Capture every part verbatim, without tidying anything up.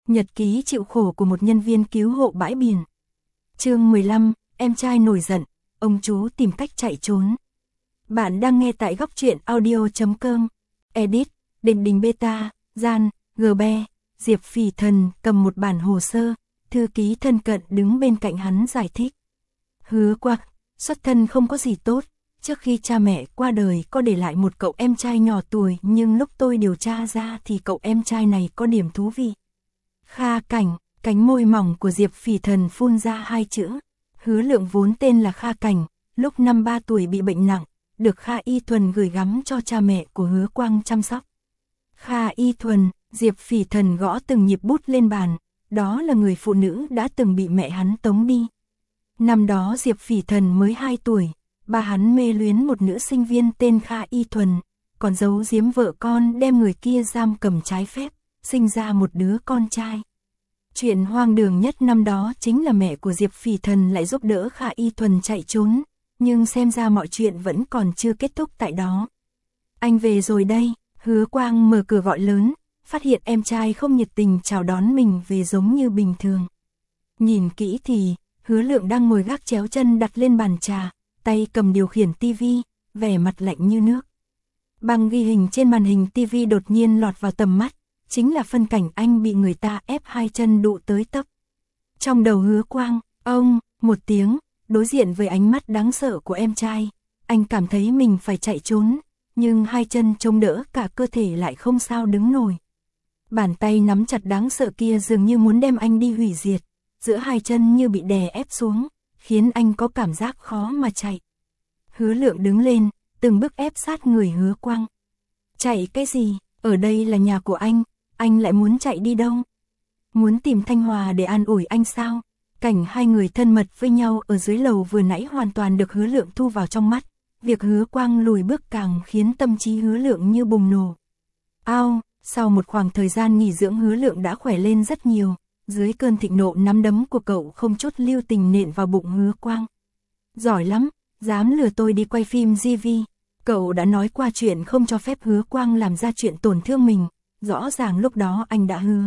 Nhật ký chịu khổ của một nhân viên cứu hộ bãi biển. Chương mười lăm, em trai nổi giận, ông chú tìm cách chạy trốn. Bạn đang nghe tại góc truyện audio chấm com. Edit, Đình Đình Beta, Gian, G Be, Diệp Phỉ Thần cầm một bản hồ sơ, thư ký thân cận đứng bên cạnh hắn giải thích. Hứa Quang, xuất thân không có gì tốt, trước khi cha mẹ qua đời có để lại một cậu em trai nhỏ tuổi, nhưng lúc tôi điều tra ra thì cậu em trai này có điểm thú vị. Kha Cảnh, cánh môi mỏng của Diệp Phỉ Thần phun ra hai chữ. Hứa Lượng vốn tên là Kha Cảnh, lúc năm ba tuổi bị bệnh nặng, được Kha Y Thuần gửi gắm cho cha mẹ của Hứa Quang chăm sóc. Kha Y Thuần, Diệp Phỉ Thần gõ từng nhịp bút lên bàn, đó là người phụ nữ đã từng bị mẹ hắn tống đi. Năm đó Diệp Phỉ Thần mới hai tuổi, ba hắn mê luyến một nữ sinh viên tên Kha Y Thuần, còn giấu giếm vợ con đem người kia giam cầm trái phép, sinh ra một đứa con trai. Chuyện hoang đường nhất năm đó chính là mẹ của Diệp Phỉ Thần lại giúp đỡ Kha Y Thuần chạy trốn, nhưng xem ra mọi chuyện vẫn còn chưa kết thúc tại đó. Anh về rồi đây, Hứa Quang mở cửa gọi lớn, phát hiện em trai không nhiệt tình chào đón mình về giống như bình thường. Nhìn kỹ thì, Hứa Lượng đang ngồi gác chéo chân đặt lên bàn trà, tay cầm điều khiển tivi, vẻ mặt lạnh như nước. Băng ghi hình trên màn hình tivi đột nhiên lọt vào tầm mắt, chính là phân cảnh anh bị người ta ép hai chân đụ tới tấp. Trong đầu Hứa Quang, ông, một tiếng, đối diện với ánh mắt đáng sợ của em trai, anh cảm thấy mình phải chạy trốn, nhưng hai chân chống đỡ cả cơ thể lại không sao đứng nổi. Bàn tay nắm chặt đáng sợ kia dường như muốn đem anh đi hủy diệt, giữa hai chân như bị đè ép xuống, khiến anh có cảm giác khó mà chạy. Hứa Lượng đứng lên, từng bước ép sát người Hứa Quang. Chạy cái gì, ở đây là nhà của anh, anh lại muốn chạy đi đâu? Muốn tìm Thanh Hòa để an ủi anh sao? Cảnh hai người thân mật với nhau ở dưới lầu vừa nãy hoàn toàn được Hứa Lượng thu vào trong mắt. Việc Hứa Quang lùi bước càng khiến tâm trí Hứa Lượng như bùng nổ. Ao, sau một khoảng thời gian nghỉ dưỡng Hứa Lượng đã khỏe lên rất nhiều. Dưới cơn thịnh nộ nắm đấm của cậu không chút lưu tình nện vào bụng Hứa Quang. Giỏi lắm, dám lừa tôi đi quay phim gi vi. Cậu đã nói qua chuyện không cho phép Hứa Quang làm ra chuyện tổn thương mình. Rõ ràng lúc đó anh đã hứa.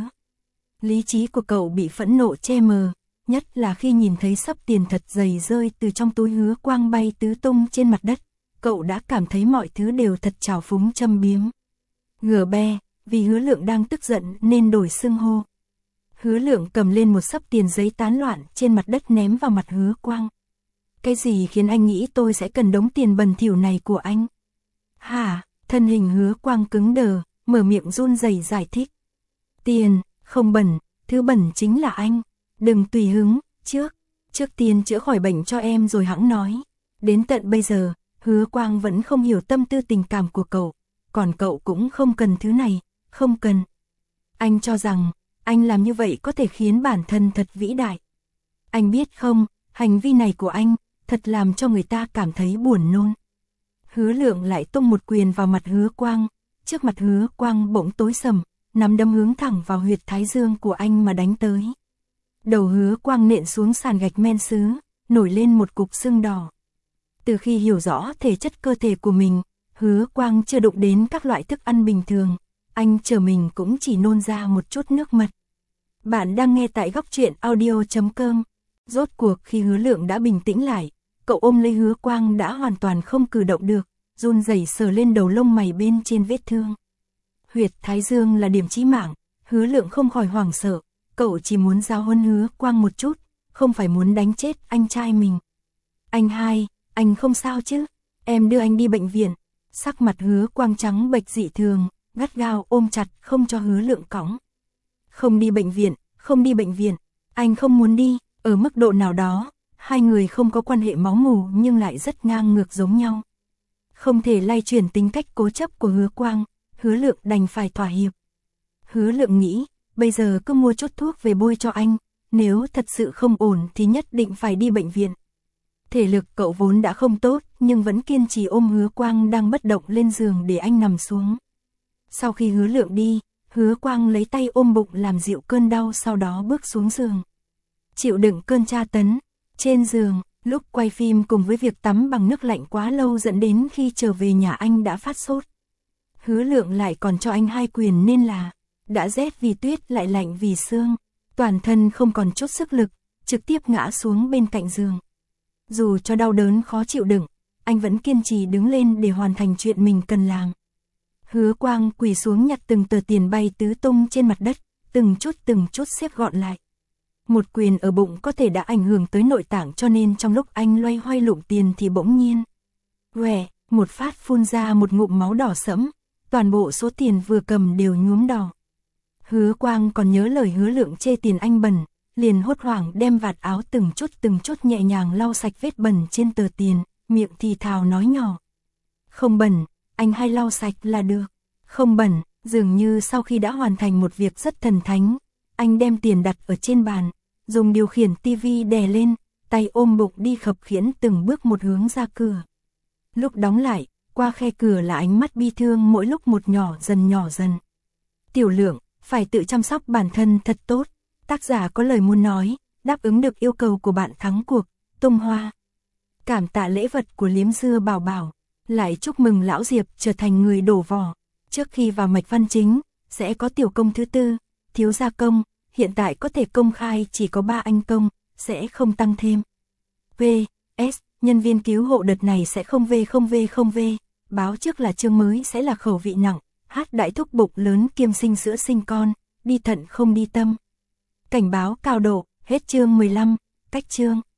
Lý trí của cậu bị phẫn nộ che mờ, nhất là khi nhìn thấy xấp tiền thật dày rơi từ trong túi Hứa Quang bay tứ tung trên mặt đất. Cậu đã cảm thấy mọi thứ đều thật trào phúng châm biếm. Gờ Be, vì Hứa Lượng đang tức giận nên đổi xưng hô. Hứa Lượng cầm lên một xấp tiền giấy tán loạn trên mặt đất ném vào mặt Hứa Quang. Cái gì khiến anh nghĩ tôi sẽ cần đống tiền bẩn thỉu này của anh? Hả? Thân hình Hứa Quang cứng đờ, mở miệng run rẩy giải thích. Tiền, không bẩn, thứ bẩn chính là anh. Đừng tùy hứng, trước, trước tiên chữa khỏi bệnh cho em rồi hẵng nói. Đến tận bây giờ, Hứa Quang vẫn không hiểu tâm tư tình cảm của cậu, còn cậu cũng không cần thứ này, không cần. Anh cho rằng, anh làm như vậy có thể khiến bản thân thật vĩ đại. Anh biết không, hành vi này của anh, thật làm cho người ta cảm thấy buồn nôn. Hứa Lượng lại tung một quyền vào mặt Hứa Quang, trước mặt Hứa Quang bỗng tối sầm, nắm đấm hướng thẳng vào huyệt thái dương của anh mà đánh tới. Đầu Hứa Quang nện xuống sàn gạch men sứ, nổi lên một cục sưng đỏ. Từ khi hiểu rõ thể chất cơ thể của mình, Hứa Quang chưa đụng đến các loại thức ăn bình thường, anh chờ mình cũng chỉ nôn ra một chút nước mật. Bạn đang nghe tại góc truyện audio chấm com. Rốt cuộc khi Hứa Lượng đã bình tĩnh lại, cậu ôm lấy Hứa Quang đã hoàn toàn không cử động được, run rẩy sờ lên đầu lông mày bên trên vết thương. Huyệt thái dương là điểm chí mạng, Hứa Lượng không khỏi hoảng sợ, cậu chỉ muốn giáo huấn Hứa Quang một chút, không phải muốn đánh chết anh trai mình. Anh hai, anh không sao chứ? Em đưa anh đi bệnh viện. Sắc mặt Hứa Quang trắng bệch dị thường, gắt gao ôm chặt không cho Hứa Lượng cõng. Không đi bệnh viện, không đi bệnh viện, anh không muốn đi. Ở mức độ nào đó, hai người không có quan hệ máu mủ nhưng lại rất ngang ngược giống nhau. Không thể lay chuyển tính cách cố chấp của Hứa Quang, Hứa Lượng đành phải thỏa hiệp. Hứa Lượng nghĩ, bây giờ cứ mua chút thuốc về bôi cho anh, nếu thật sự không ổn thì nhất định phải đi bệnh viện. Thể lực cậu vốn đã không tốt nhưng vẫn kiên trì ôm Hứa Quang đang bất động lên giường để anh nằm xuống. Sau khi Hứa Lượng đi, Hứa Quang lấy tay ôm bụng làm dịu cơn đau, sau đó bước xuống giường. Chịu đựng cơn tra tấn, trên giường, lúc quay phim cùng với việc tắm bằng nước lạnh quá lâu dẫn đến khi trở về nhà anh đã phát sốt. Hứa Lượng lại còn cho anh hai quyền nên là, đã rét vì tuyết lại lạnh vì sương, toàn thân không còn chút sức lực, trực tiếp ngã xuống bên cạnh giường. Dù cho đau đớn khó chịu đựng, anh vẫn kiên trì đứng lên để hoàn thành chuyện mình cần làm. Hứa Quang quỳ xuống nhặt từng tờ tiền bay tứ tung trên mặt đất, từng chút từng chút xếp gọn lại. Một quyền ở bụng có thể đã ảnh hưởng tới nội tạng, cho nên trong lúc anh loay hoay lụm tiền thì bỗng nhiên Quẻ, một phát phun ra một ngụm máu đỏ sẫm, toàn bộ số tiền vừa cầm đều nhuốm đỏ. Hứa Quang còn nhớ lời Hứa Lượng chê tiền anh bẩn, liền hốt hoảng đem vạt áo từng chút từng chút nhẹ nhàng lau sạch vết bẩn trên tờ tiền, miệng thì thào nói nhỏ. Không bẩn, anh hay lau sạch là được. Không bẩn, dường như sau khi đã hoàn thành một việc rất thần thánh, anh đem tiền đặt ở trên bàn, dùng điều khiển tivi đè lên, tay ôm bụng đi khập khiễng từng bước một hướng ra cửa. Lúc đóng lại, qua khe cửa là ánh mắt bi thương mỗi lúc một nhỏ dần nhỏ dần. Tiểu Lượng, phải tự chăm sóc bản thân thật tốt. Tác giả có lời muốn nói, đáp ứng được yêu cầu của bạn thắng cuộc, tung hoa. Cảm tạ lễ vật của Liếm Dưa Bảo Bảo, lại chúc mừng lão Diệp trở thành người đổ vỏ. Trước khi vào mạch văn chính, sẽ có tiểu công thứ tư, thiếu gia công, hiện tại có thể công khai chỉ có ba anh công, sẽ không tăng thêm. vê ét, nhân viên cứu hộ đợt này sẽ không về không về không về, báo trước là chương mới sẽ là khẩu vị nặng, hát đại thúc bụng lớn kiêm sinh sữa sinh con, đi thận không đi tâm. Cảnh báo cao độ, hết chương mười lăm, cách chương.